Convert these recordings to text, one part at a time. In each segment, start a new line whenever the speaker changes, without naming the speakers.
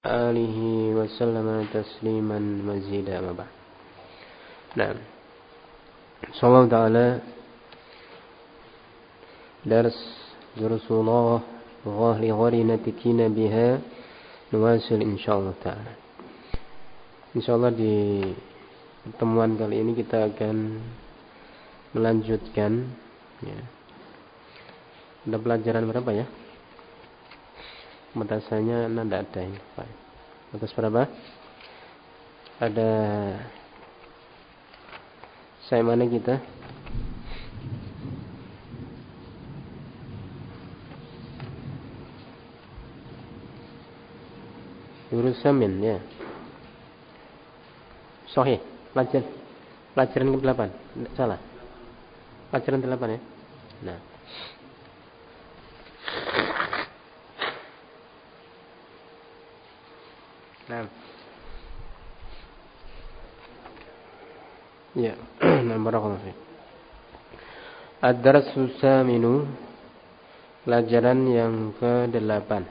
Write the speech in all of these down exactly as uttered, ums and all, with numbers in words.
alihi wasallam tasliman mazida ma ba'd. Nah, insyaallah taala dars Rasulullah wa li gharinatikina biha nuwasil insyaallah taala. Insyaallah di pertemuan kali ini kita akan melanjutkan ya. Ada pelajaran berapa ya? Batasannya tidak ada ini, Pak. Batas berapa? Ada saya mana kita? Yurus Samin ya. Sahih. Pelajaran pelajaran ke delapan. Salah. Pelajaran delapan ya. Nah. Nah. Ya, nomor berapa? Ad-darsu saminu, pelajaran yang kedelapan.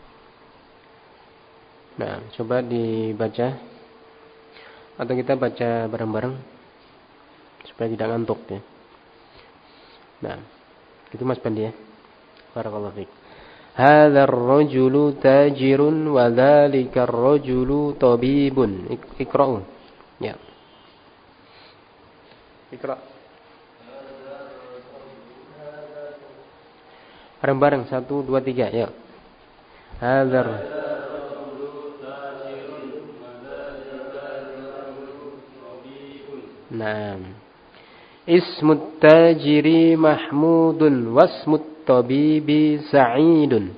Nah, coba dibaca atau kita baca bareng-bareng supaya tidak ngantuk ya. Nah, itu Mas Pandi ya. Barakallahu fiik. Hadzal rajulu tajirun wa dzalika rajulu tabibun. Iqra'u. Ya. Iqra'. Bareng-bareng satu dua tiga ya. Hadzal Naam. Ismut tajiri Mahmudun wasmut tabibi Sa'idun.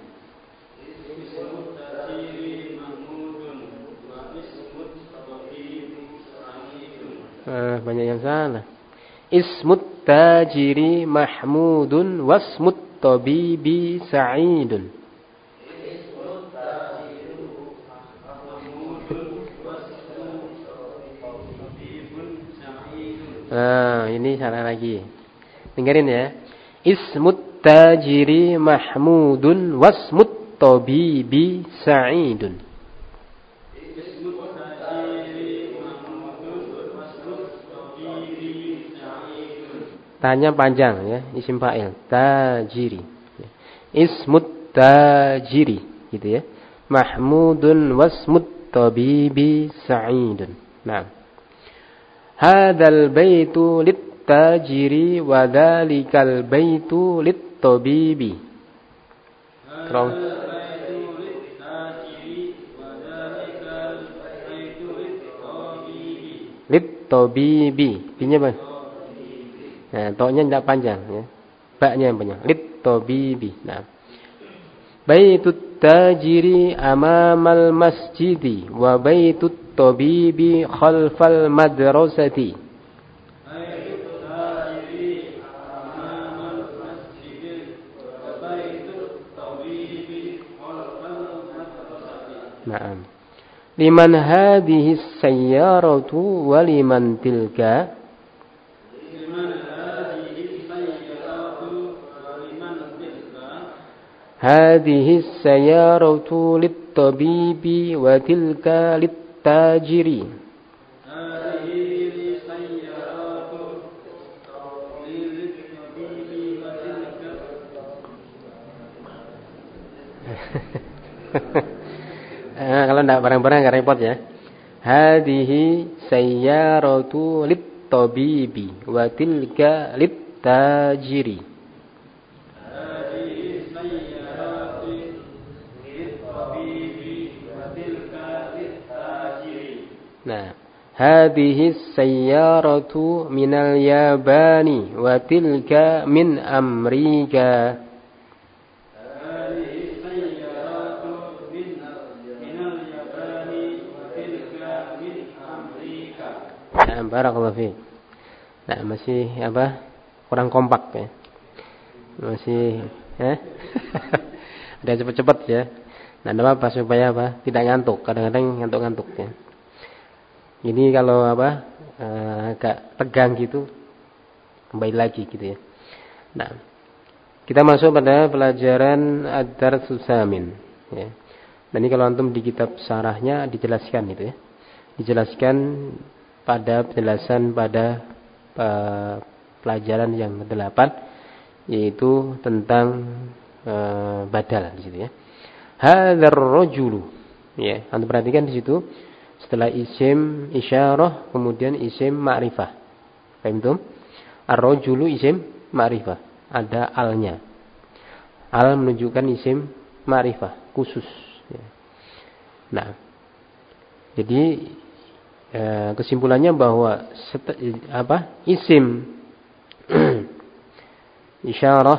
Ah, banyak yang salah. Ismut tajiri Mahmudun wasmut tabibi Sa'idun. Ah, ini salah lagi. Dengerin ya. Ismut tajiri Mahmudun wasmut tabibi Sa'idun. Tanya panjang ya, isim fa'il tajiri. Ismut tajiri gitu ya. Mahmudun wasmut tabibi Sa'idun. Nah. Hadzal baitu lit-tajiri wa dzalikal baitu lit-tabibi. Terus lit-tabibi. Binya apa? Nah, to-nya tidak panjang ya. Ba-nya yang panjang. Lit-tabibi. Nah. Baitut tajiri amamal masjidi wa baitut tabibi khalfal madrasati. Naam. Liman hadhihi sayyaratu wa liman tilka? Hadhihi sayyaratu lit-tabibi wa tilka lit-tajiri. Nah, kalau tidak bareng-bareng agak repot ya. Hadhihi sayyaratu lit-tabibi wa tilka lit-tajiri. Nah, hadhihi sayyaratu minal Yabani wa tilka min Amerika. Hadhihi sayyaratu minal Yabani wa tilka min Amerika. Nah, barakallahu fiik. Nah, masih apa? Kurang kompak ya. Masih eh udah cepet-cepet ya. Nah, apa supaya apa? Tidak ngantuk. Kadang-kadang ngantuk-ngantuk ya. Ini kalau apa uh, agak tegang gitu kembali lagi gitu ya. Nah, kita masuk pada pelajaran ad-darsus samin ya. Nah ini kalau antum di kitab syarahnya dijelaskan itu ya. Dijelaskan pada penjelasan pada uh, pelajaran yang kedelapan, yaitu tentang uh, badal di situ ya. Hadzal rajulu. Ya, antum perhatikan di situ setelah isim isyarah kemudian isim ma'rifah. Paham tuh? Ar-rajulu isim ma'rifah, ada alnya. Al menunjukkan isim ma'rifah khusus. Ya. Nah, jadi eh, kesimpulannya bahwa set, apa isim isyarah,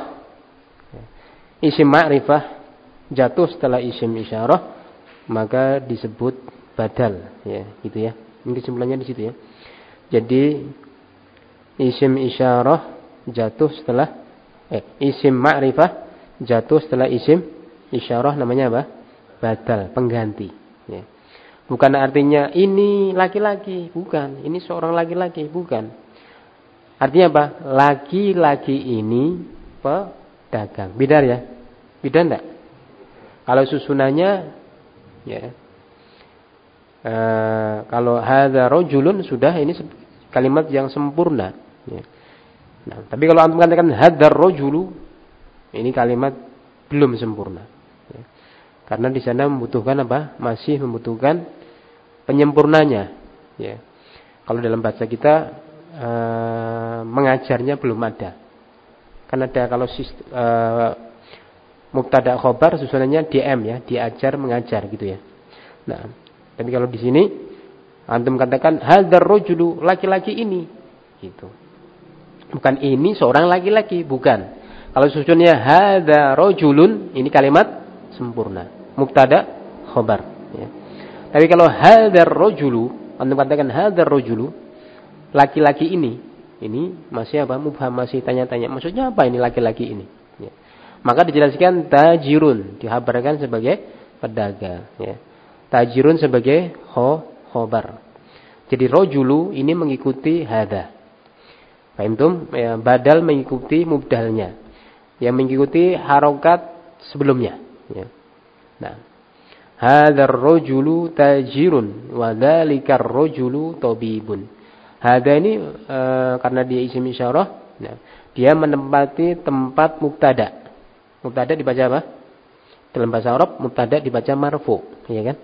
isim ma'rifah jatuh setelah isim isyarah maka disebut badal, ya, gitu ya. Ini kesimpulannya di situ ya. Jadi isim isyarah jatuh setelah eh isim ma'rifah jatuh setelah isim isyarah namanya apa? Badal, pengganti, ya. Bukan artinya ini laki-laki, bukan. Ini seorang laki-laki, bukan. Artinya apa? Laki-laki ini pedagang. Beda ya? Beda enggak? Kalau susunannya ya. E, kalau hadza rajulun sudah ini kalimat yang sempurna, ya. Nah, tapi kalau antum katakan hadzal rajulu, ini kalimat belum sempurna, ya. Karena di sana membutuhkan apa? Masih membutuhkan penyempurnanya, ya. Kalau dalam bahasa kita e, mengajarnya belum ada. Kan ada kalau e, mubtada khobar susunannya D M ya, diajar mengajar gitu ya. Nah, tapi kalau di sini antum katakan hadzal rajulu, laki-laki ini, gitu. Bukan ini seorang laki-laki, bukan. Kalau susunnya hadza rajulun, ini kalimat sempurna, mubtada khobar, ya. Tapi kalau hadzal rajulu, antum katakan hadzal rajulu, laki-laki ini, ini masih apa? Mubham, masih tanya-tanya. Maksudnya apa ini laki-laki ini? Ya. Maka dijelaskan tajirun, dihabarkan sebagai pedagang, ya. Tajirun sebagai kho, khobar. Jadi rojulu ini mengikuti hadza. Paham tum? Ya, badal mengikuti mubdalnya, yang mengikuti harokat sebelumnya. Ya. Nah, hadzal rojulu tajirun, wa dzalikar rojulu tabibun. Hadza ini e, karena dia isim isyarah, nah, dia menempati tempat mubtada. Mubtada dibaca apa? Dalam bahasa Arab mubtada dibaca marfu, ya kan?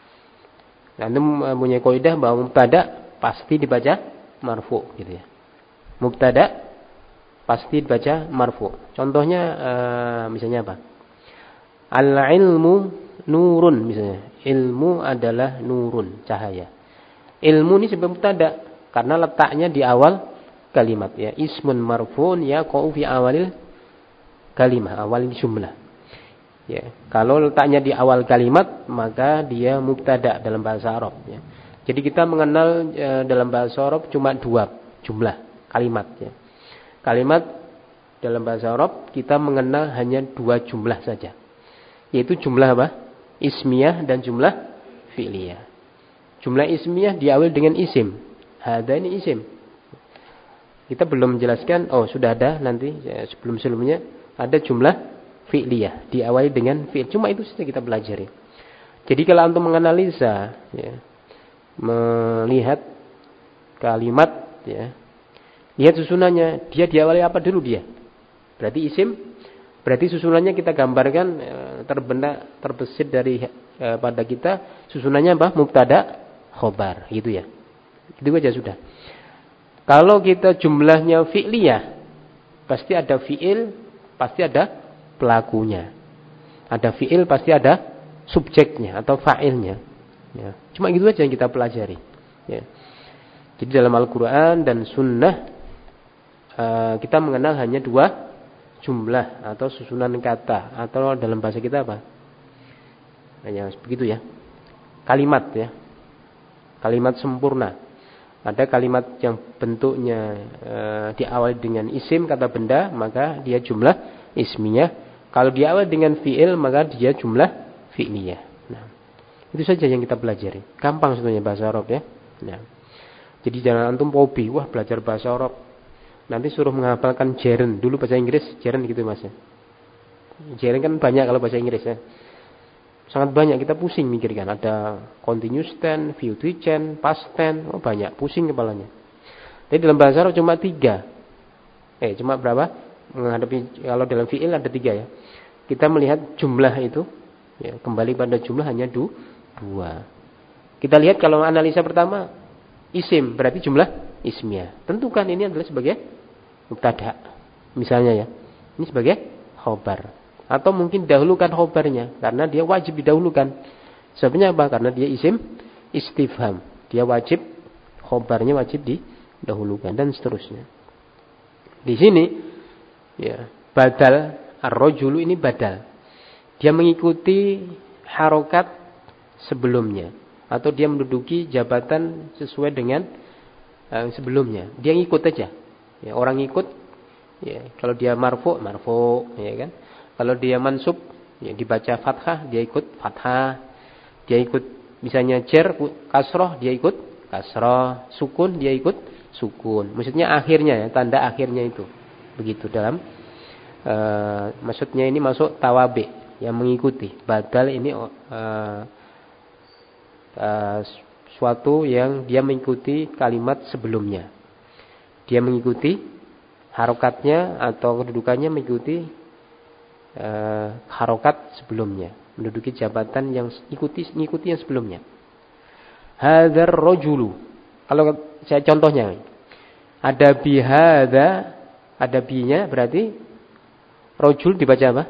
Antum punya kaidah bahwa mubtada pasti dibaca marfu, gitu ya. Mubtada pasti dibaca marfu. Contohnya uh, misalnya apa? Al-ilmu nurun misalnya. Ilmu adalah nurun, cahaya. Ilmu ini sebagai mubtada karena letaknya di awal kalimat, ya. Ismun marfuun yaqa'u fi awalil kalimah, awal jumlah. Ya, kalau letaknya di awal kalimat maka dia mubtada dalam bahasa Arab, ya. Jadi kita mengenal e, dalam bahasa Arab cuma dua jumlah kalimat, ya. Kalimat dalam bahasa Arab kita mengenal hanya dua jumlah saja. Yaitu jumlah apa? Ismiyah dan jumlah fi'liyah. Jumlah ismiyah diawali dengan isim. Hadza ini isim. Kita belum menjelaskan, oh sudah ada nanti ya, sebelum-sebelumnya ada jumlah fi'liyah diawali dengan fi'il. Cuma itu saja kita pelajari. Jadi kalau antum menganalisa, ya, melihat kalimat, ya, lihat susunannya, dia diawali apa dulu dia? Berarti isim. Berarti susunannya kita gambarkan terbenak terbesit dari eh, pada kita susunannya apa? Mubtada khobar, gitu ya. Itu aja sudah. Kalau kita jumlahnya fi'liyah, pasti ada fi'il, pasti ada pelakunya. Ada fi'il pasti ada subjeknya atau fa'ilnya, ya. Cuma gitu aja yang kita pelajari, ya. Jadi dalam Al-Quran dan Sunnah uh, kita mengenal hanya dua jumlah atau susunan kata, atau dalam bahasa kita apa? Hanya begitu ya. Kalimat, ya. Kalimat sempurna. Ada kalimat yang bentuknya uh, diawali dengan isim kata benda, maka dia jumlah ismiyah. Kalau diawali dengan fi'il maka dia jumlah fi'liyah. Nah, itu saja yang kita pelajari. Gampang sebetulnya bahasa Arab, ya. Nah, jadi jangan antum hobi, wah belajar bahasa Arab, nanti suruh menghafalkan jeren. Dulu bahasa Inggris jeren gitu mas ya. Jeren kan banyak kalau bahasa Inggris, ya. Sangat banyak, kita pusing mikirkan. Ada continuous tense, future tense, past tense, oh banyak, pusing kepalanya. Jadi dalam bahasa Arab cuma tiga. Eh, cuma berapa? Menghadapi kalau dalam fi'il ada tiga ya. Kita melihat jumlah itu, ya, kembali pada jumlah hanya du, dua. Kita lihat kalau analisa pertama, isim berarti jumlah ismiyah. Tentukan ini adalah sebagai mubtada. Misalnya ya, ini sebagai khobar. Atau mungkin dahulukan khobarnya, karena dia wajib didahulukan. Sebabnya apa? Karena dia isim istifham. Dia wajib, khobarnya wajib didahulukan dan seterusnya. Di sini, ya, badal ar-rajulu ini badal. Dia mengikuti harokat sebelumnya, atau dia menduduki jabatan sesuai dengan uh, sebelumnya. Dia ngikut aja. Ya, orang ngikut. Ya, kalau dia marfu, marfu, ya kan? Kalau dia mansub, ya dibaca fathah, dia ikut fathah. Dia ikut misalnya jar, kasroh, dia ikut kasroh. Sukun, dia ikut sukun. Maksudnya akhirnya ya, tanda akhirnya itu. Begitu dalam, uh, maksudnya ini masuk tawabi, yang mengikuti. Badal ini uh, uh, suatu yang dia mengikuti kalimat sebelumnya. Dia mengikuti harokatnya atau kedudukannya mengikuti Uh, harokat sebelumnya, menduduki jabatan yang ikuti ikuti yang sebelumnya. Hadzal rajulu. Kalau saya contohnya, ada bi hadza, ada bi-nya berarti rajul dibaca apa?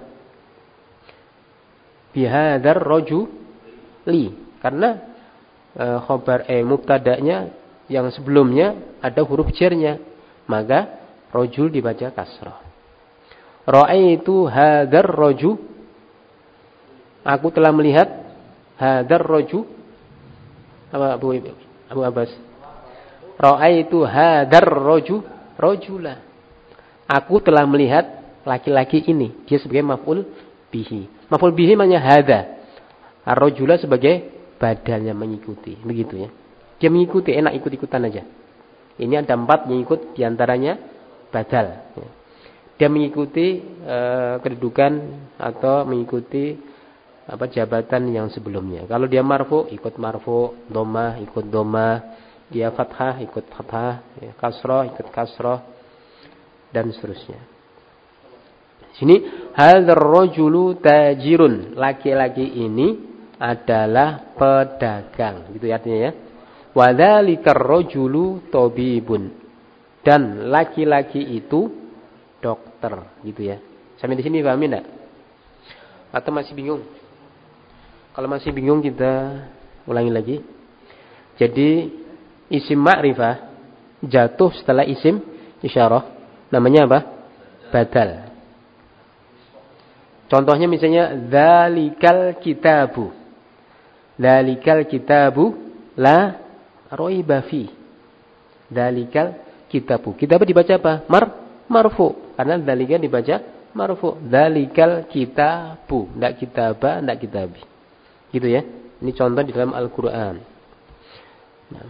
Bi hadzal rajuli. Karena uh, khabar eh mubtada'nya yang sebelumnya ada huruf jarnya, maka rajul dibaca kasrah. Ra'aitu hadzal raju. Aku telah melihat hadzal raju. Apa Abu Abu Abbas? Ra'aitu hadzal raju rajula. Aku telah melihat laki-laki ini. Dia sebagai maf'ul bihi. Maf'ul bihi maknanya hadza. Ar-rajula sebagai badalnya mengikuti. Begitu ya. Dia mengikuti, enak ikut-ikutan aja. Ini ada empat yang ikut, diantaranya badal. Ya. Dia mengikuti uh, kedudukan atau mengikuti apa jabatan yang sebelumnya. Kalau dia marfu ikut marfu, dhamma ikut dhamma, dia fathah ikut fathah, ya, kasrah ikut kasrah dan seterusnya. Sini hadzal rajulu tajirun, laki-laki ini adalah pedagang, gitu ya artinya ya. Wa dzalikar rajulu tabibun, dan laki-laki itu dokter, gitu ya. Sampai di sini paham enggak? Atau masih bingung? Kalau masih bingung kita ulangi lagi. Jadi isim ma'rifah jatuh setelah isim isyarah, namanya apa? Badal. Contohnya misalnya dzalikal kitabu. Dzalikal kitabu la raiba fi. Dzalikal kitabu. Kitab dibaca apa? Mar marfu. Karena dzalika dibaca marfu. Dzalikal kitabu, enggak kitaba, enggak kitabi. Gitu ya. Ini contoh di dalam Al-Qur'an. Nah.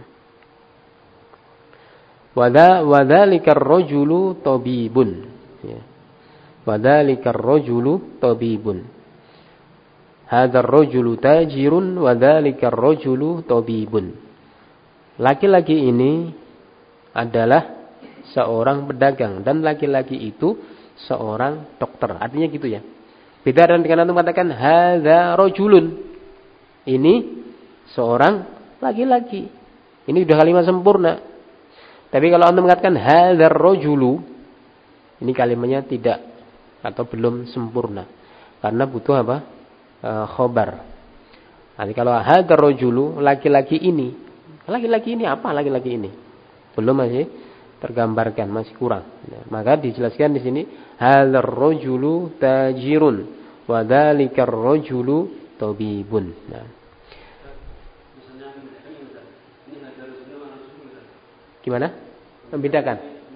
Wadza wadzalikar rajulu tabibun. Ya. Wadzalikar rajulu tabibun. Hadzal rajulu tajirun wadzalikar rajulu tabibun. Laki-laki ini adalah seorang pedagang dan laki-laki itu seorang dokter. Artinya gitu ya. Beda dengan antum mengatakan hadza rajulun. Ini seorang laki-laki. Ini sudah kalimat sempurna. Tapi kalau antum mengatakan hadzal rajulu, ini kalimatnya tidak atau belum sempurna. Karena butuh apa? E, khobar. Nanti kalau hadzal rajulu, laki-laki ini. Laki-laki ini apa laki-laki ini? Belum, masih tergambarkan, masih kurang. Nah, maka dijelaskan di sini hadzal rajulu tajirun wa dzalikar rajulu tabibun. Nah. Gimana? Membedakan.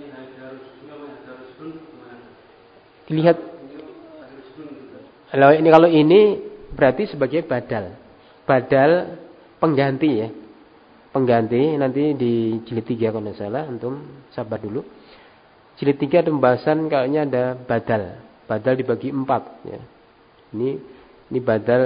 Dilihat. Kalau ini kalau ini berarti sebagai badal. Badal pengganti ya. Pengganti nanti di jilid tiga kalau tidak salah, antum sabar dulu. Jilid tiga ada pembahasan kayaknya ada badal. Badal dibagi empat ya. Ini ini badal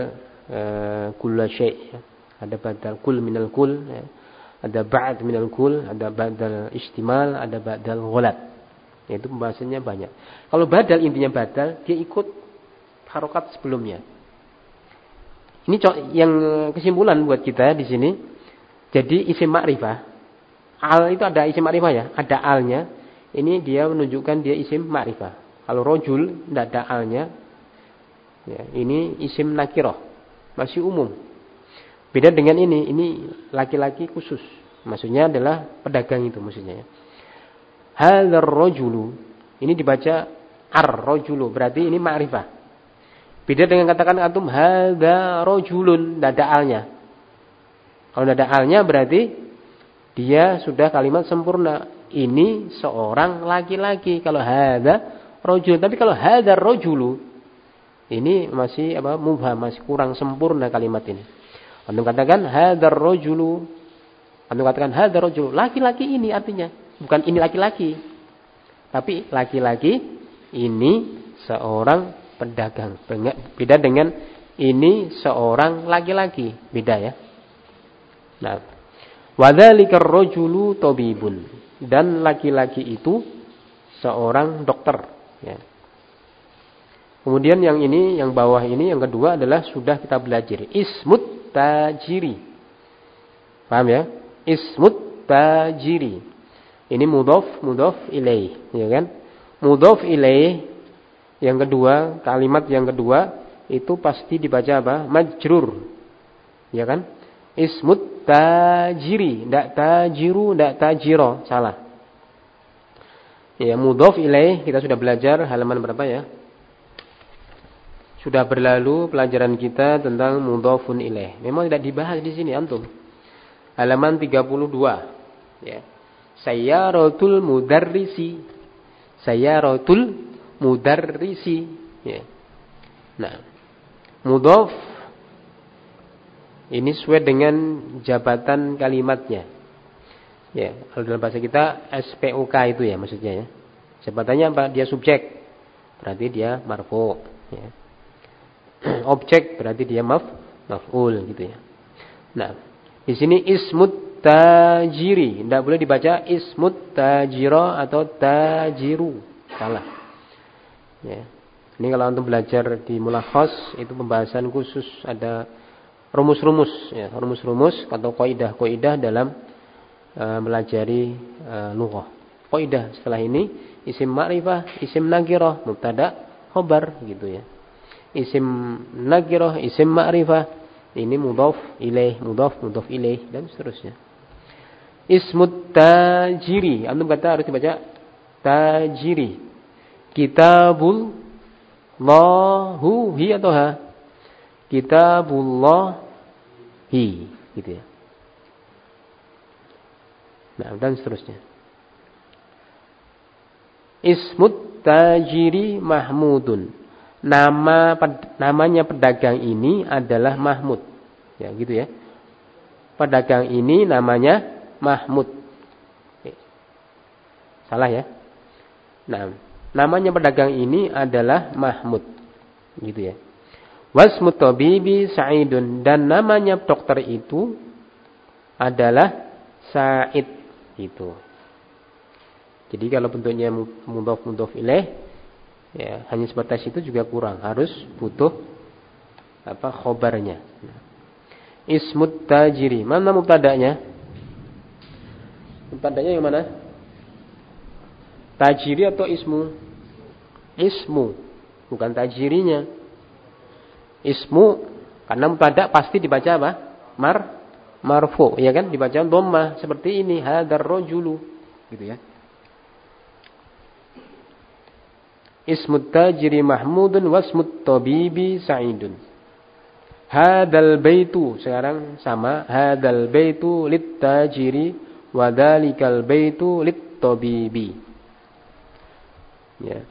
uh, kulla syai', ya. Ada badal kul minal kul, ya. Ada ba'd minal kul, ada badal istimal, ada badal ghulat. Itu pembahasannya banyak. Kalau badal, intinya badal dia ikut harokat sebelumnya. Ini yang kesimpulan buat kita di sini. Jadi isim ma'rifah, al itu ada isim ma'rifah ya, ada alnya. Ini dia menunjukkan dia isim ma'rifah. Kalau rojul tidak ada alnya, ya, ini isim nakirah, masih umum. Beda dengan ini, ini laki-laki khusus. Maksudnya adalah pedagang itu maksudnya. Ya. Hadzal rojulu, ini dibaca ar-rojulu, berarti ini ma'rifah. Beda dengan katakan antum hadza rajulun, tidak ada alnya. Kalau tidak ada alnya berarti dia sudah kalimat sempurna. Ini seorang laki-laki. Kalau hadza rajul, tapi kalau hadza rajulu ini masih apa? Mubham, masih kurang sempurna kalimat ini. Antum katakan hadza rajulu. Antum katakan hadza rajul, laki-laki ini artinya, bukan ini laki-laki. Tapi laki-laki ini seorang pedagang. Beda dengan ini seorang laki-laki. Beda ya. Nah, wadzalikar rajulu tabibun. Dan laki-laki itu seorang dokter. Ya. Kemudian yang ini, yang bawah ini, yang kedua adalah sudah kita belajar. Ismut tajiri. Paham ya? Ismut tajiri. Ini mudhaf, mudhaf ilaih. Ya kan? Mudhaf ilaih. Yang kedua, kalimat yang kedua itu pasti dibaca apa? Majrur. Ya kan? Ismut tajiri, ndak tajiru, ndak tajiro, salah. Ya, mudhaf ilaih kita sudah belajar halaman berapa ya? Sudah berlalu pelajaran kita tentang mudhafun ilaih. Memang tidak dibahas di sini antum. Halaman tiga puluh dua. Ya. Sayyaratul mudarrisi. Sayyaratul mudarrisi, ya. Nah, mudhaf ini sesuai dengan jabatan kalimatnya. Ya, kalau dalam bahasa kita S P U K itu ya maksudnya ya. Jabatannya apa? Dia subjek, berarti dia marfu, ya. Objek berarti dia maf maf'ul gitu ya. Nah, di sini ismut tajiri, tidak boleh dibaca ismut tajiro atau tajiru, salah. Ya. Ini kalau untuk belajar di mulakhas itu pembahasan khusus, ada rumus-rumus ya, rumus-rumus atau kaidah-kaidah dalam uh, melajari uh, lughah. Kaidah setelah ini isim ma'rifah, isim nakirah, mubtada, khabar gitu ya. Isim nakirah, isim ma'rifah, ini mudhaf ilaih, mudhaf, mudhaf ilaih dan seterusnya. Ismut tajiri, antum kata harus dibaca tajiri. Kitabul Lahu hi atau ha? Kitabullah hi gitu ya. Nah, dan seterusnya. Ismut tajiri Mahmudun. Nama namanya pedagang ini adalah Mahmud. Ya, gitu ya. Pedagang ini namanya Mahmud. Salah ya? Nah, namanya pedagang ini adalah Mahmud. Gitu ya. Wasmut tabibi Sa'idun. Dan namanya dokter itu adalah Sa'id. Gitu. Jadi kalau bentuknya mudhaf mudhaf ilaih, ya, hanya sebatas itu juga kurang. Harus butuh apa khobarnya. Ismut tajiri. Mana mubtada'nya? Mubtada'nya yang mana? Tajiri atau ismu? Ismu, bukan tajirinya. Ismu, karena mubtada pasti dibaca apa? Mar, marfu, ya kan? Dibaca dhammah seperti ini, hadzal rajulu, gitu ya. Ismut tajiri Mahmudun wasmut tabibi Sa'idun. Hadzal baitu, sekarang sama, hadzal baitu lit tajiri wa dzalikal baitu lit tabibi. Ya.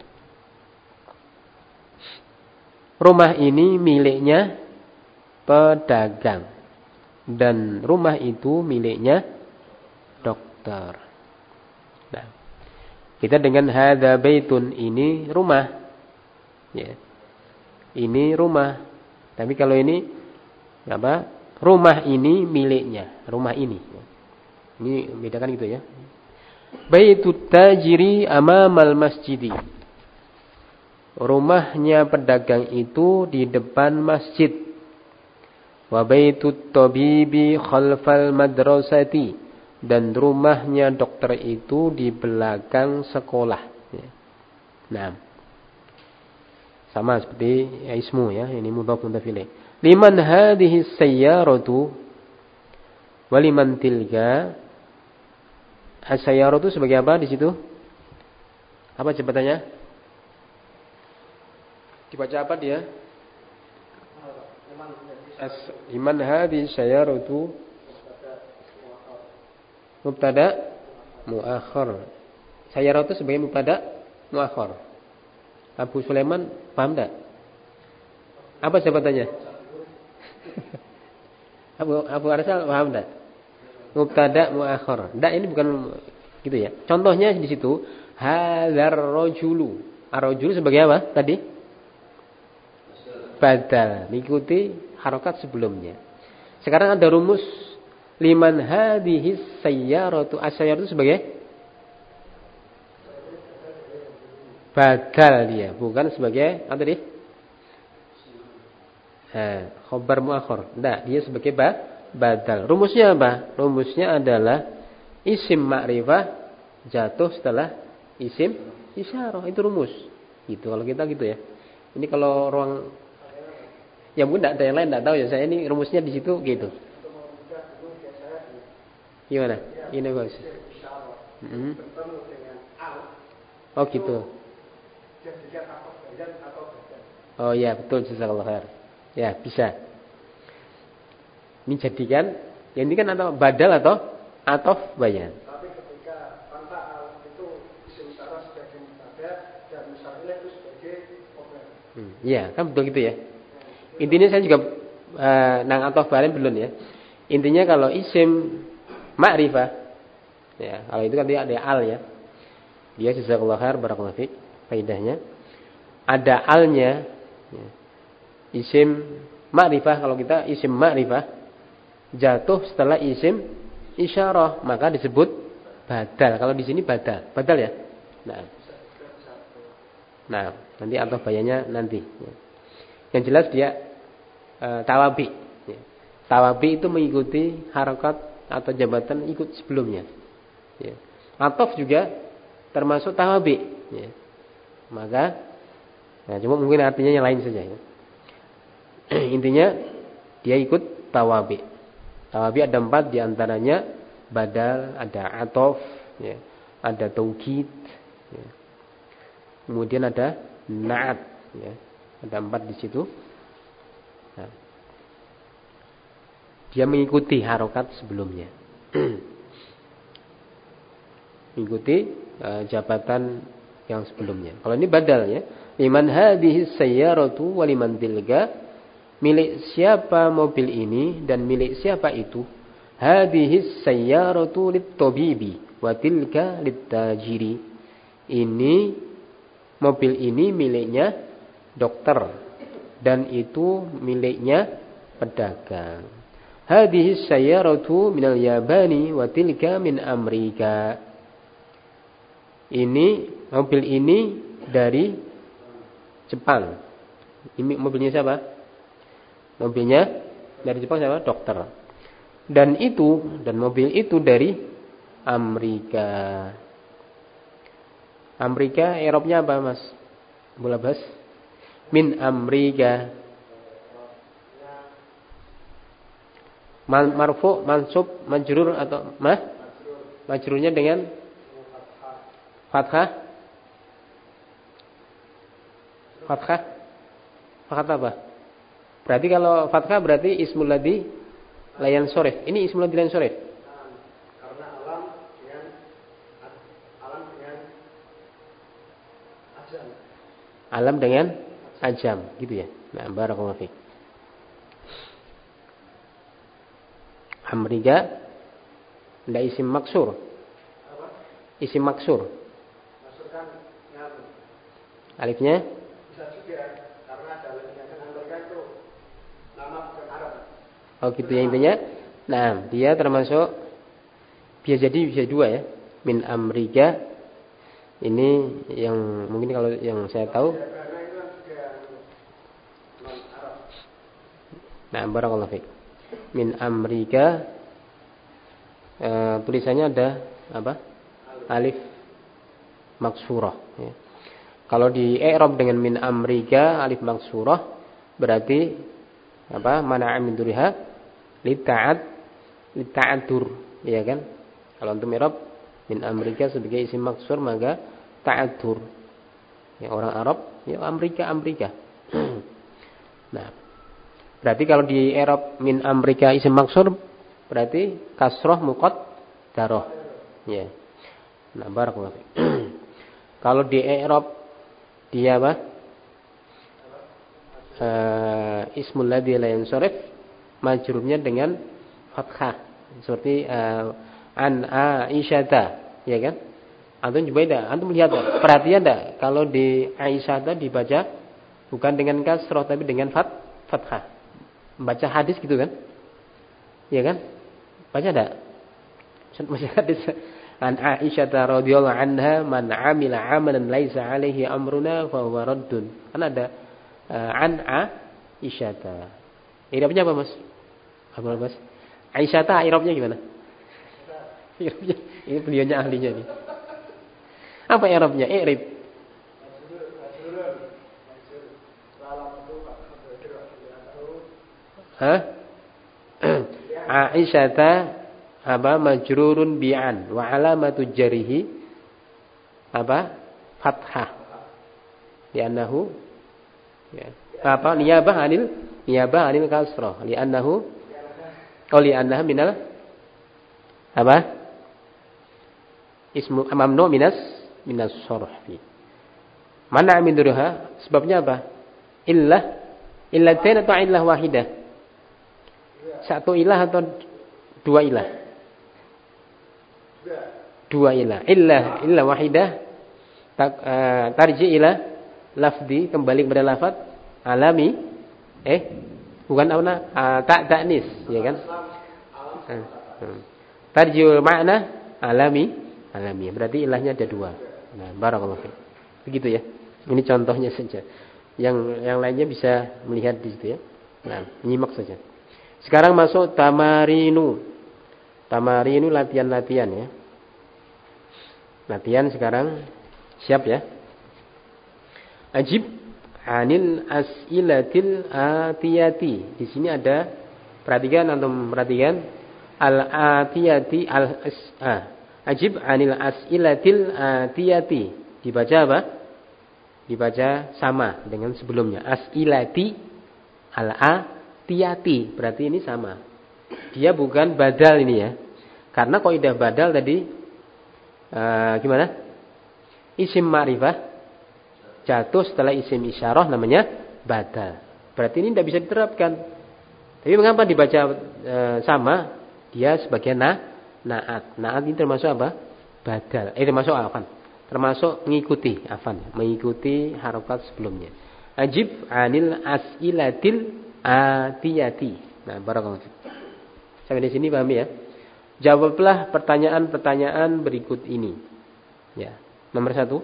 Rumah ini miliknya pedagang dan rumah itu miliknya dokter. Nah, kita dengan hadza baitun ini rumah. Ya. Ini rumah. Tapi kalau ini apa? Rumah ini miliknya, rumah ini. Ini bedakan gitu ya. Baitut tajiri amamal masjidi. Rumahnya pedagang itu di depan masjid. Wa baitut tabibi khalfal madrasati. Dan rumahnya dokter itu di belakang sekolah. Nah, sama seperti ya, ismu ya, ini mudhaf mudhaf ilaih. Liman hadhihi sayyaratu waliman tilka. As-sayyaratu sebagai apa di situ? Apa jabatannya? Dibaca apa dia? As liman hadhihi sayyaratu mubtada muakhar. Sayyaratu sebagai mubtada muakhar. Abu Sulaiman paham tak? Apa jabatannya? Abu Abu Arsal paham tak? Mubtada muakhar. Ndak, ini bukan gitu ya. Contohnya di situ hadzar rajulu. Ar-rajulu sebagai apa tadi? Badal, mengikuti harokat sebelumnya. Sekarang ada rumus liman hadhihi sayyaratu. As-sayyaratu sebagai badal dia, bukan sebagai apa tadi? Eh, khobar muakhar. Ndak, dia sebagai ba, badal. Rumusnya apa? Rumusnya adalah isim ma'rifah jatuh setelah isim isyarah. Itu rumus. Gitu kalau kita gitu ya. Ini kalau ruang ya mungkin enggak ada yang lain enggak tahu ya. Saya ini rumusnya di situ gitu. Gimana? Ini Bos. Mm-hmm. Oh gitu. Oh ya, betul, jazakallahu khair. Ya, bisa. Ini jadikan, ya ini kan atau badal atau atof bayan.
Tapi ketika tanpa al itu isim isyarah sebagai mubtada dan musyarrah itu sebagai khobar.
Hmm, iya, kan betul gitu ya. Intinya saya juga uh, nang atof bayan belum ya. Intinya kalau isim ma'rifah, ya, kalau itu kan dia ada al ya. Dia jazakallahu khair barakallahu fiik, faedahnya. Ada alnya, ya. Isim ma'rifah, kalau kita isim ma'rifah jatuh setelah isim isyarah, maka disebut badal. Kalau di sini badal, badal ya. Nah, nah nanti atau bayanya nanti. Ya. Yang jelas dia e, tawabi. Ya. Tawabi itu mengikuti harokat atau jabatan ikut sebelumnya. Ya. Atof juga termasuk tawabi. Ya. Maka, nah cuma mungkin artinya yang lain saja. Ya. Intinya dia ikut tawabi. Tawabi ada empat, diantaranya badal, ada atof, ya, ada taukid, ya. Kemudian ada naat, ya. Ada empat di situ. Nah, dia mengikuti harokat sebelumnya, mengikuti uh, jabatan yang sebelumnya. Kalau ini badal ya, liman hadhihi sayyaratu wa liman tilga. Milik siapa mobil ini dan milik siapa itu? Hadhihi sayyaratu lit-tabibi wa tilka lit-tajiri. Ini mobil ini miliknya dokter dan itu miliknya pedagang. Hadhihi sayyaratu minal Yabani wa tilka min Amerika. Ini mobil ini dari Jepang. Ini mobilnya siapa? Mobilnya dari Jepang siapa? Dokter. Dan itu, dan mobil itu dari Amerika. Amerika, Eropnya apa Mas? Bola bas? Min Amerika. Man, marfu, mansub, majrur atau mah? Majrurnya dengan fathah. Fathah. Fathah apa? Berarti kalau fathah berarti ismul ladzi layan sorif. Ini ismul ladzi layan sorif.
Karena alam dengan alam dengan ajam.
Alam dengan ajam, gitu ya. Nah, barakallahu fiik. Amerika ndak isim maksur.
Apa?
Isim maksur.
Maksur kan ngalu.
Alifnya
Bisa juga karena ada alifnya kan Amerika itu nama bukan Arab.
Oh gitu ya intinya. Nah, dia termasuk bisa jadi bisa dua ya. Min amrika ini yang mungkin kalau yang saya tahu. Nah, barakallahu fiik. Min amrika e, tulisannya ada apa? Alif maksurah ya. Kalau di i'rab dengan min amrika alif maksurah berarti apa? Mana'a min duriha lita'ad lita'adur ya kan? Kalau untuk i'rab min amrika sebagai isim maksur maka ta'adur. Ya orang Arab ya amrika amrika. Nah, berarti kalau di i'rab min amrika isim maksur berarti kasroh muqaddarah. Ya. Nah, barakallahu fiik. Kalau di i'rab dia apa? Uh, ismul ladzi la yansharif majrurnya dengan fathah. Seperti uh, an Aisyata, ya kan? Antum coba tidak, antum lihat perhatian enggak kalau di Aisyata dibaca bukan dengan kasroh tapi dengan fat fathah. Baca hadis gitu kan? Ya kan? Baca enggak? Baca hadis an Aisyah radhiyallahu anha man 'amila 'amalan laisa 'alaihi amruna fa huwa raddun. Kan ada uh, an Aisyah. I'rabnya apa, Mas? Apa, Mas? Aisyah i'rabnya gimana? I'rabnya ini beliaunya ahlinya nih. Apa i'rabnya? I'rib. Hah? Aisyah apa majrurun bi'an wa alamatu jarihi apa fathah li'annahu ya apa niyabah anil niyabah anil kasrah li'annahu oh li'annaha minal apa ismu mamnu minas minas sarfi mana min durha sebabnya apa illah illatain atau illah wahidah satu ilah atau dua ilah dua ilah illah illah wahidah tak, uh, tarji ilah lafdi kembali kepada lafaz alami eh bukan apa uh, tak taknis ya kan uh, uh. tarjiul makna alami alami berarti ilahnya ada dua. Nah barakallahu fiik begitu ya ini contohnya saja yang yang lainnya bisa melihat di situ ya. Nah menyimak saja sekarang masuk tamarinu tamarinu latihan-latihan ya. Latihan sekarang siap ya. Ajib anil as'ilatil atiyati. Di sini ada perhatikan antum perhatikan al atiyati al as'a. Ajib anil as'ilatil atiyati. Dibaca apa? Dibaca sama dengan sebelumnya. As'ilati al atiyati. Berarti ini sama. Dia bukan badal ini ya. Karena kaidah badal tadi Uh, gimana? Isim ma'rifah jatuh setelah isim isyarah namanya badal. Berarti ini tidak bisa diterapkan. Tapi mengapa dibaca uh, sama? Dia sebagai na naat. Naat ini termasuk apa? Badal. Eh termasuk afan. Termasuk mengikuti afan, mengikuti harokat sebelumnya. Ajib anil as'ilatil atiyati. Nah, barakallahu fiik. Sampai di sini paham ya? Jawablah pertanyaan-pertanyaan berikut ini. Ya, nomor satu.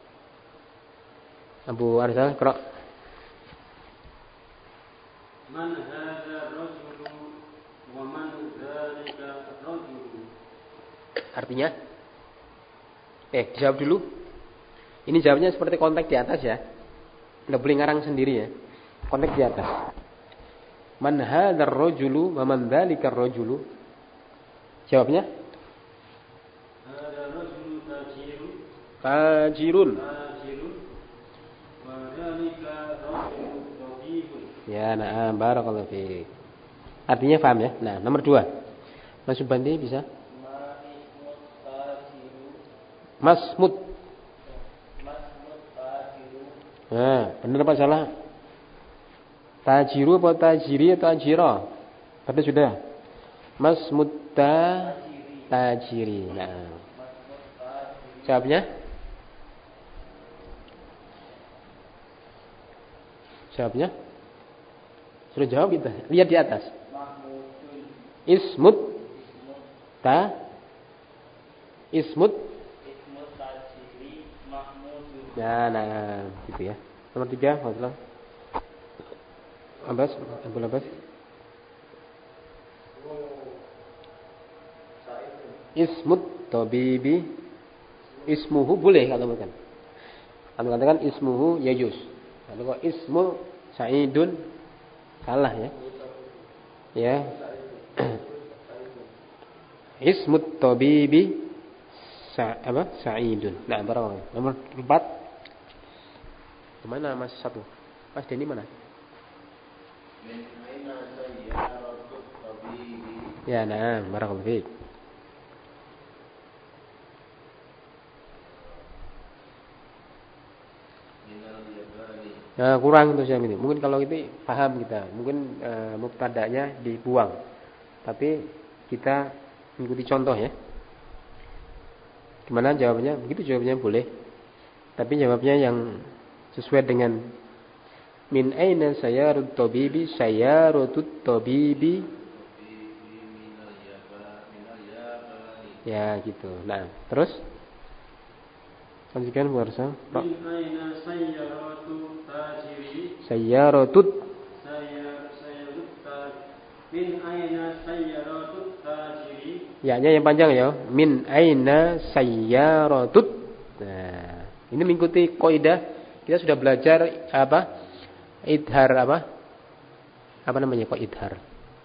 Abu Arsal, Qra. Man hadza rajulu wa man dzalika rajulu. Artinya? Eh, dijawab dulu. Ini jawabnya seperti konteks di atas ya. Enggak boleh ngarang sendiri ya. Konteks di atas. Man hadzal rajulu wa man dzalika rajulu. Jawabnya? Ada rajulun tajirun. Tajirun. Tajirun. Wa dzalika rajulun rajibun. Ya, nah, barakallahu fiik. Artinya paham ya? Nah, nomor dua. Mas Subandi bisa? Masmud. Masmud tajiru. Nah, benar apa salah? Tajiru atau tajiri atau tajira? Tadi sudah. Masmud tajiri. Nah. Jawabnya? Jawabnya? Sudah jawab kita. Lihat di atas. Ismut ta Ismut
Ismut tajiri mahmudun.
Nah, nah, gitu ya. Nomor tiga, Fadlan. Abbas, Abu Abbas. Ismut tabibi ismuhu boleh kalau bukan. Kalau katakan ismuhu yajus. Kalau ismu Sa'idun salah ya. Ya. Ismut tabibi sa apa? Sa'idun. Nah, barakallahu. Nomor empat. Kemana Mas satu? Mas Denny mana? Ya, nah, barakallahu fiik. Nah, kurang itu saya ini. Mungkin kalau itu paham kita. Mungkin e, mubtada'nya dibuang. Tapi kita mengikuti contoh ya. Gimana jawabnya? Begitu jawabnya boleh. Tapi jawabnya yang sesuai dengan min aina sayarut tabibi sayarutut tabibi. Ya gitu. Nah, terus lanjutkan Bu Arsa.
Min aina sayyaratu tajiri
Sayyaratut
Sayyar sayyarut tajiri Min aina sayyaratu tajiri.
Ya-nya yang panjang ya. Min aina sayyaratut. Nah, ini mengikuti kaidah kita sudah belajar apa? Idhar apa? Apa namanya kok idhar?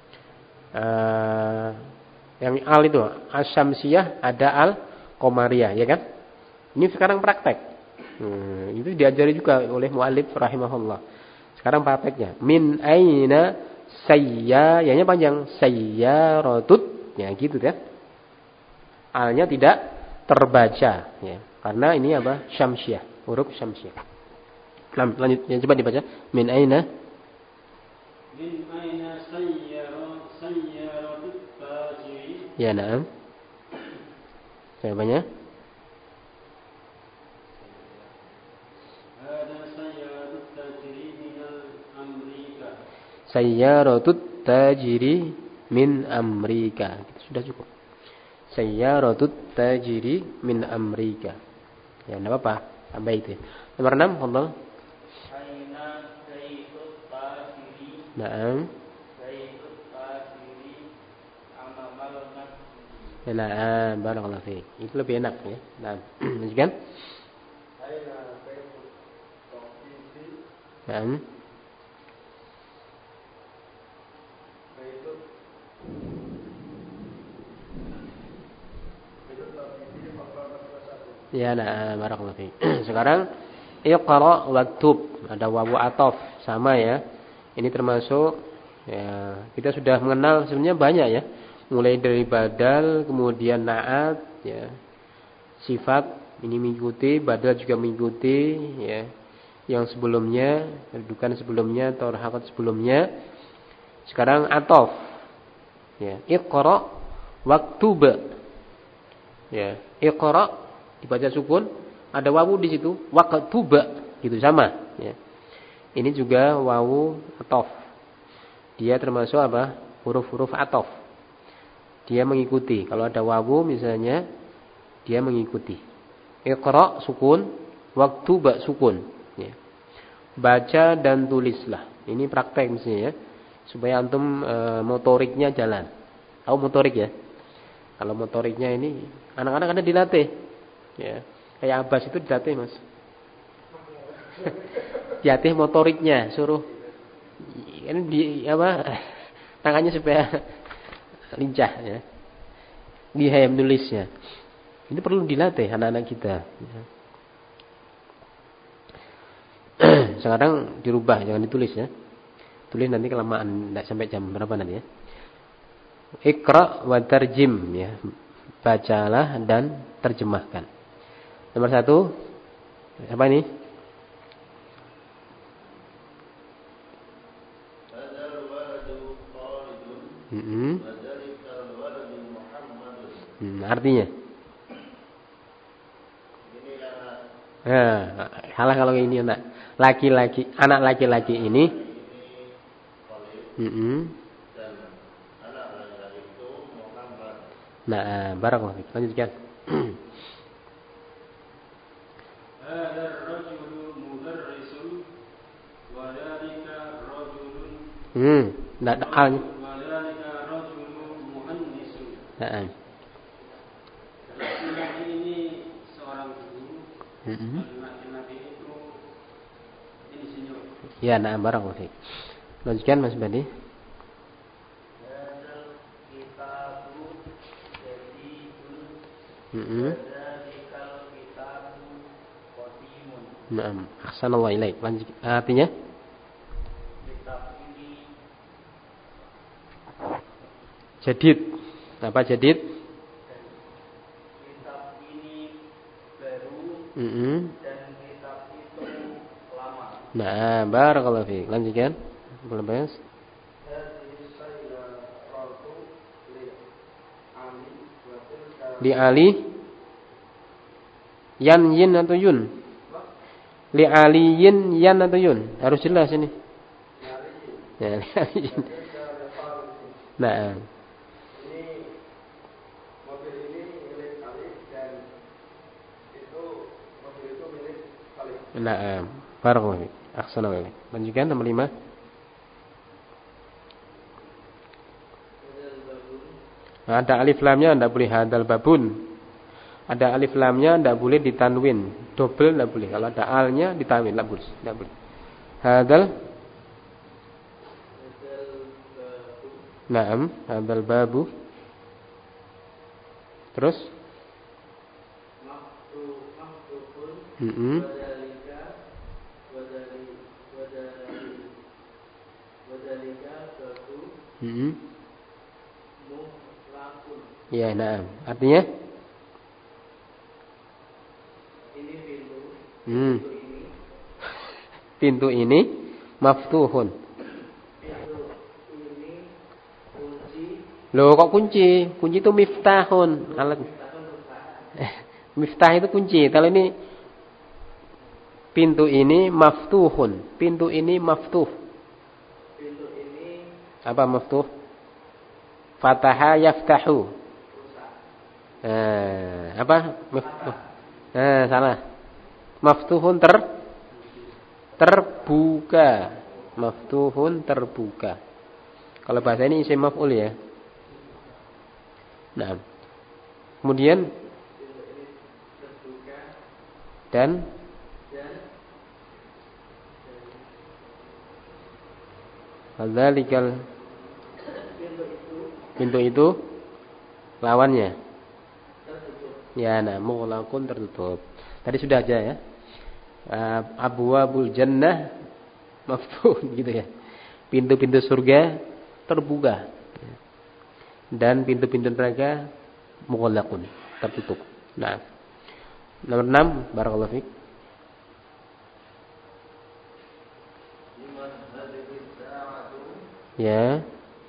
Uh, yang al itu asyamsiyah ada al qamariyah, ya kan? Ini sekarang praktek. Hmm, itu diajari juga oleh muallif rahimahullah. Sekarang prakteknya. Min aina sayya, ya-nya panjang. Sayyaratut, ya gitu ya. Alnya tidak terbaca, ya. Karena ini apa? Syamsiyah, huruf syamsiyah. Lanjut, ya, coba dibaca. Min aina
Min aina sayyara sayyaratut tajiri.
Ya, na'am. Jawabannya?
Ada sayyaratut tajiri minal Amerika.
Sayyaratut tajiri min Amrika. Itu sudah cukup. Sayyaratut tajiri min Amrika. Ya, enggak apa-apa. Tambah itu. Nomor enam, Allah.
Aina zaitut tajiri.
Naam.
Zaitut tajiri amamal nafsi.
Ya, nah, barakallahu fiik. Itu lebih enak ya. Nah, lanjutkan.
Aina zaitut tabibi
Naam.
zaitut zaitut tabibi faktor satu.
Ya, nah, barakallahu fiik. Sekarang iqra waktub. Ada wawu atof sama ya. Ini termasuk ya, kita sudah mengenal sebenarnya banyak ya. Mulai dari badal, kemudian naat ya. Sifat ini mengikuti, badal juga mengikuti ya. Yang sebelumnya, kedudukan sebelumnya atau hakat sebelumnya. Sekarang atof. Ya, iqra waktub. Ya, iqra dibaca sukun, ada wawu di situ, waqtuba gitu sama ya. Ini juga wawu atof. Dia termasuk apa? Huruf-huruf atof. Dia mengikuti. Kalau ada wawu misalnya, dia mengikuti. Iqra sukun, waqtuba sukun ya. Baca dan tulislah. Ini praktek misalnya ya. Supaya antum e, motoriknya jalan. Tahu motorik ya? Kalau motoriknya ini anak-anak ada dilatih. Ya, kayak Abbas itu dilatih mas. Dilatih motoriknya, suruh ini di apa tangannya supaya lincah ya. Dia yang menulisnya. Ini perlu dilatih anak-anak kita. Ya. Sekarang dirubah, jangan ditulis ya. Tulis nanti kelamaan, tidak sampai jam berapa nanti ya. Iqra wa tarjim ya. Bacalah dan terjemahkan. Nomor satu, apa ini? Hmm. Hmm, artinya? Nah, salah kalau ini anak laki-laki, anak laki-laki ini. Hmm. Nah, barakallahu fiik. Lanjutkan.
Hadha ar-rajulu mudarrisun wa dhalika rajulun
Hmm, enggak ada alnya.
wa dhalika rajulun muhannisun.
Heeh.
Laki-laki ini seorang guru,
Heeh.
dan laki-laki itu insinyur.
Ya, nah, barakallahu fiik. Lanjutkan Mas Badi.
Hadal kitabu jadidun
Heeh.
wa dhalikal kitabu qadimun.
Naam, ahsanallahu ilaik. Lanjut artinya?
Kitab ini
Jadid. Apa jadid?
kitab ini baru
Heeh.
dan kitab itu lama.
Nah, barakallahu fiik. Lanjutkan. Boleh bahas?
Hadhihi sayyaratu li Ali wa tilka
Li Ali yan yin atau yun? Li aliyin yan atau yun? Harus jelas ini. Ya, li aliyin. Nah,
ini mobil ini milik Ali dan itu mobil itu milik Ali.
nah, barakallahu fiik. Ahsanallahu ilaik. Lanjutkan nomor lima. Nah, ada alif lamnya tidak boleh hadal babun. Ada alif lamnya tidak boleh ditanwin. Double tidak boleh. Kalau ada alnya ditanwin tidak boleh. Tidak boleh. Hadal. Naam, hadal babu. Terus? Mm-mm. Mm-mm. Ya, naam. Artinya?
Ini pintu.
Hmm.
Pintu ini.
Pintu ini maftuhun.
Pintu ini kunci.
Loh, kok kunci? Kunci itu miftahun. Alat. Eh, miftah itu kunci. Kalau ini pintu ini maftuhun. Pintu ini maftuh.
Pintu ini
Apa maftuh? Fataha yaftahu.
rusak.
Eh, apa? Maftuh. Eh, salah. Maftuhun ter terbuka. Maftuhun terbuka. Kalau bahasa ini isim maf'ul ya. Nah. Kemudian
Pintu ini terbuka
dan
dan
hadzalikal
pintu itu
pintu itu lawannya.
tertutup.
Ya, nah, mughlaqun tertutup. Tadi sudah aja ya. Abwabul jannah maftuh gitu ya. Pintu-pintu surga terbuka. Dan pintu-pintu neraka mughlaqun, tertutup. Nah. Nomor enam, barakallahu fiik. Ya.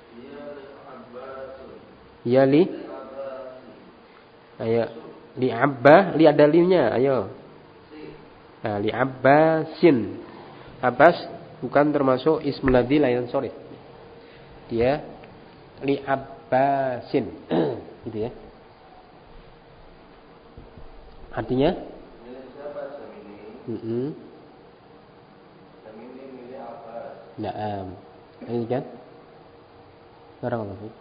Ya li. Ayo. Li abba, li ada limnya, ayo. Nah, li abbasin. Abbas bukan termasuk ismul ladzi la yansharif. Dia li abbasin. Gitu ya. Artinya?
Milik siapa Samini?
Heeh.
Samini milik Abbas.
Naam. Ini kan? Barakallahu fiik.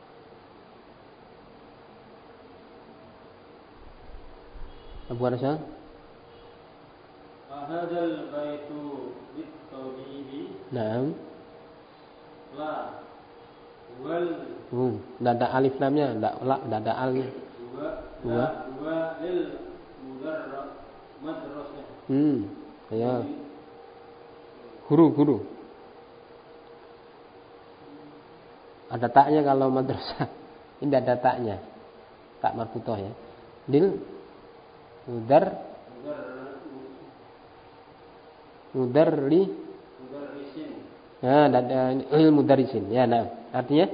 Abu Arsa?
Hadal baitu bitawbihi
Naam.
la wal
Hmm, enggak ada alif lamnya, enggak la, enggak ada alnya.
wa
Wa.
la wa lil mudarra madrasah.
Hmm. Ya. Guru-guru. Ada taknya kalau madrasah. Ini ada taknya. Tak marfutoh ya. Lil mudar mudarri.
Mudarrisin.
Nah, ada lil mudarrisin. Ya, nah. Artinya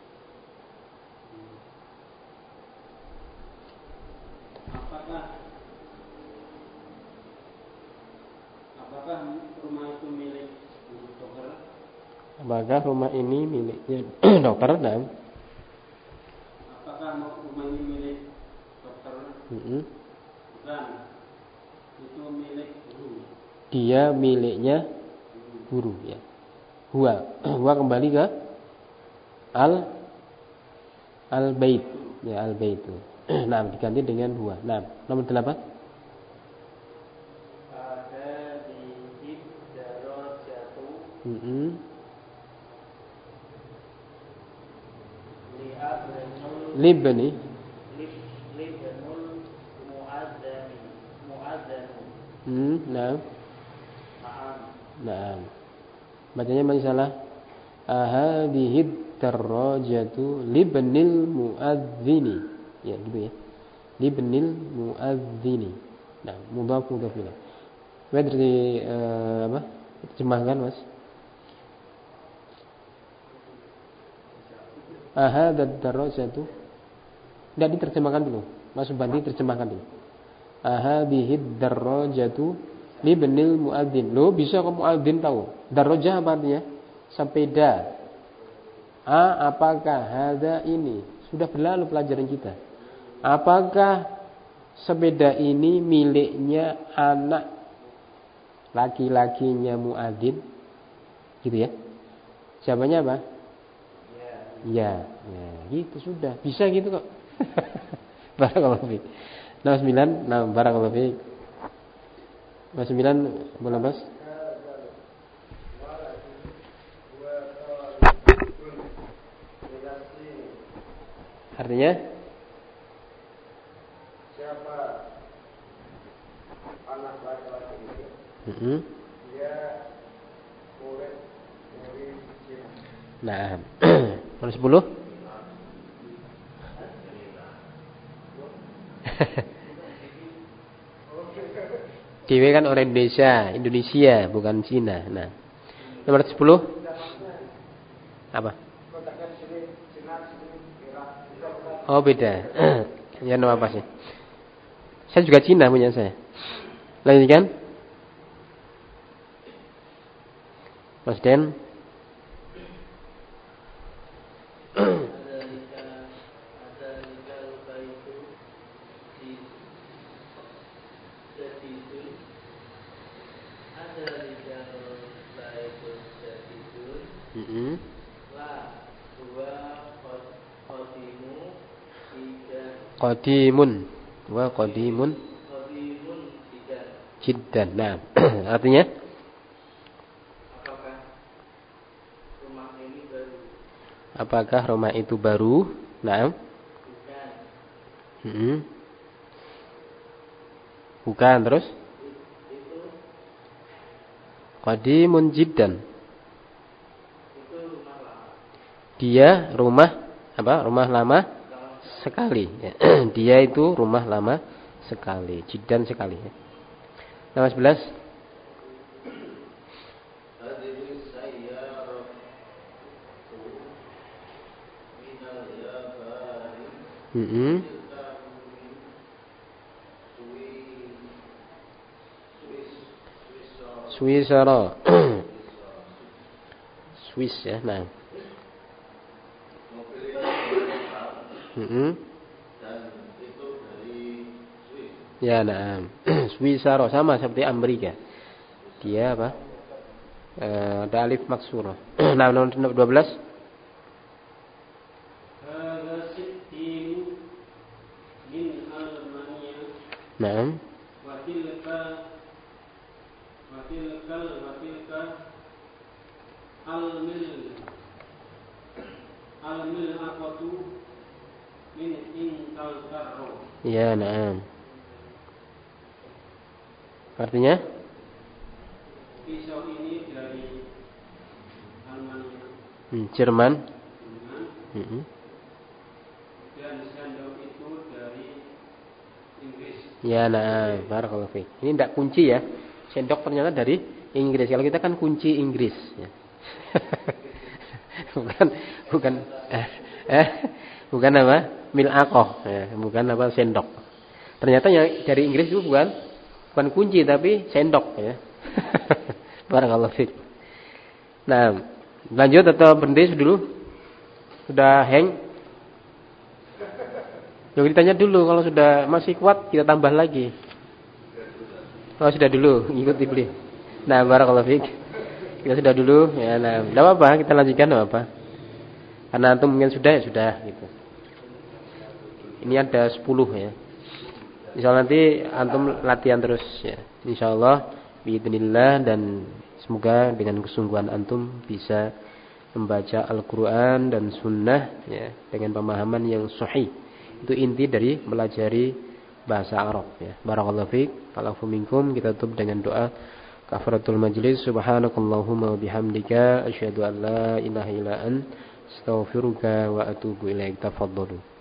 Apakah apakah rumah itu milik dokter?
apakah rumah ini miliknya dokter? Nah.
Apakah rumah ini milik dokter.
Mm-mm.
Bukan. Itu milik guru.
Dia miliknya guru ya. Huwa. Huwa kembali ke al al bait ya, al bait. Nah, diganti dengan huwa. Nah, nomor delapan.
Ada di hib darajatu
Mm-mm.
li'abnul
Libni.
lib- libnul mu'adzami mu'adzanu
Hmm, nah.
ma'am.
Nah. Bacanya masih salah. Ahadihid darajatu libnil muadzini. Ya, gitu ya. Libnil muadzini. Nah, mudhaf mudhaf ilaih. Coba dari eh, apa? Terjemahkan, Mas. Ahadad darajatu. Tidak diterjemahkan dulu. Mas Subandi terjemahkan dulu. Ahadihid darajatu libnil muadzin. Lo bisa ke muadzin tahu. Darajah apa artinya? Sepeda. A, apakah hada ini? Sudah berlalu pelajaran kita. Apakah sepeda ini miliknya anak laki-lakinya muadzin? Gitu ya. Jawabannya apa? Ya, ya, gitu sudah. Bisa gitu kok. Barakallahu fiik. Nomor sembilan, nah barakallahu fiik. Nomor sembilan, boleh Mas? Artinya?
Siapa anak laki-laki ini?
Mm-hmm.
Dia murid dari jin.
Nah, nomor sepuluh. Dewe kan orang Indonesia, Indonesia bukan Cina. Nah, nomor sepuluh. Apa?
Kotaknya di sini Cina, di sini Irak. Bisa bukan?
Oh beda. Ya nama apa sih? Saya juga Cina punya saya. Lanjutkan. Mas Den. Mm-hmm. Qadimun wa qadimun jiddan. Nah, artinya
Apakah rumah ini baru?
apakah rumah itu baru? Nah.
Bukan.
Mm-hmm. Bukan, terus?
Itu
Qadimun jiddan.
itu rumah lama.
Dia rumah apa? Rumah lama sekali. Ya. Dia itu rumah lama sekali, jiddan sekali. Ya. Nomor sebelas. Mm-hmm. Swisara. Swiss ya, nah. Mm-hmm. Ya, nah. Swisara sama seperti Amerika. Dia apa? Eh, ada alif maksurah. Nah, nomor dua belas.
Hada sittin min Almania.
Nah.
Watilka watilkal watilka almil almil aqatu min intal karro.
Ya, nah. Artinya?
Pisau ini dari Almania.
Hmm, Jerman.
Jerman.
Mm-hmm.
Dan sendok itu dari Inggris.
Ya, nah, barakallahu fiik. Ini tidak kunci ya. Sendok ternyata dari Inggris. Kalau kita kan kunci Inggris. Ya. bukan, bukan, eh, eh, bukan apa? Mil'aqah. Ya, bukan apa? Sendok. Ternyata yang dari Inggris itu bukan, bukan kunci tapi sendok. Ya. Barakallahu fiik. Nah, lanjut atau berhenti dulu? Sudah hang? Loh, ditanya dulu, kalau sudah masih kuat kita tambah lagi. Kalau sudah dulu ikuti beliau. Nah, barakallahu fiik. Kita sudah dulu ya, nah, enggak apa-apa, kita lanjutkan enggak apa-apa. Karena antum mungkin sudah ya sudah gitu. Ini ada sepuluh ya. Insyaallah nanti antum latihan terus ya. Insyaallah biidznillah, dan semoga dengan kesungguhan antum bisa membaca Al-Qur'an dan sunnah ya dengan pemahaman yang sahih. Itu inti dari melajari bahasa Arab ya. Barakallahu fiik. Alafu minkum, kita tutup dengan doa kafaratul majlis. Subhanakallahumma wa bihamdika asyhadu an la ilaha illa anta astaghfiruka wa atubu ilaik. Tafadhalu.